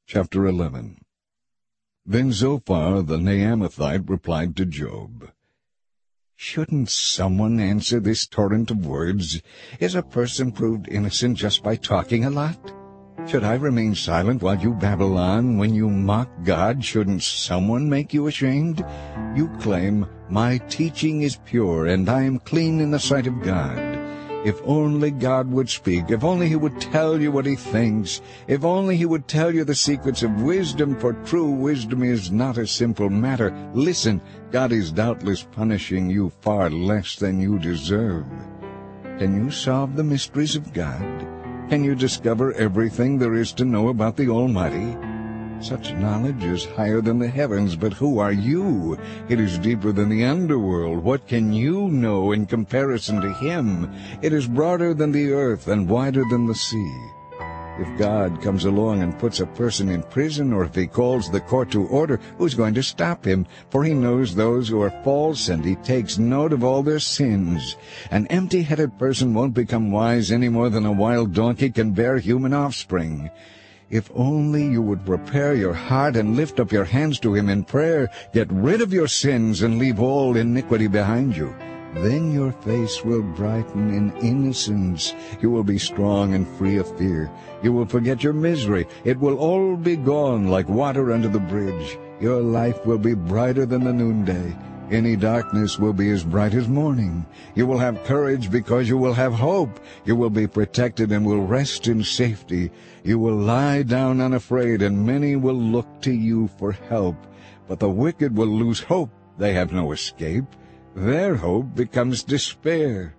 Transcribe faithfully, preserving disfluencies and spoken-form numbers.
Chapter eleven. Then Zophar the Naamathite replied to Job, "Shouldn't someone answer this torrent of words? Is a person proved innocent just by talking a lot? Should I remain silent while you babble on? When you mock God, shouldn't someone make you ashamed? You claim, 'My teaching is pure, and I am clean in the sight of God.' If only God would speak, if only he would tell you what he thinks, if only he would tell you the secrets of wisdom, for true wisdom is not a simple matter. Listen, God is doubtless punishing you far less than you deserve. Can you solve the mysteries of God? Can you discover everything there is to know about the Almighty? Such knowledge is higher than the heavens, but who are you? It is deeper than the underworld. What can you know in comparison to him? It is broader than the earth and wider than the sea. If God comes along and puts a person in prison, or if he calls the court to order, who's going to stop him? For he knows those who are false, and he takes note of all their sins. An empty-headed person won't become wise any more than a wild donkey can bear human offspring. If only you would prepare your heart and lift up your hands to him in prayer, get rid of your sins and leave all iniquity behind you. Then your face will brighten in innocence. You will be strong and free of fear. You will forget your misery. It will all be gone like water under the bridge. Your life will be brighter than the noonday. Any darkness will be as bright as morning. You will have courage because you will have hope. You will be protected and will rest in safety. You will lie down unafraid, and many will look to you for help. But the wicked will lose hope. They have no escape. Their hope becomes despair.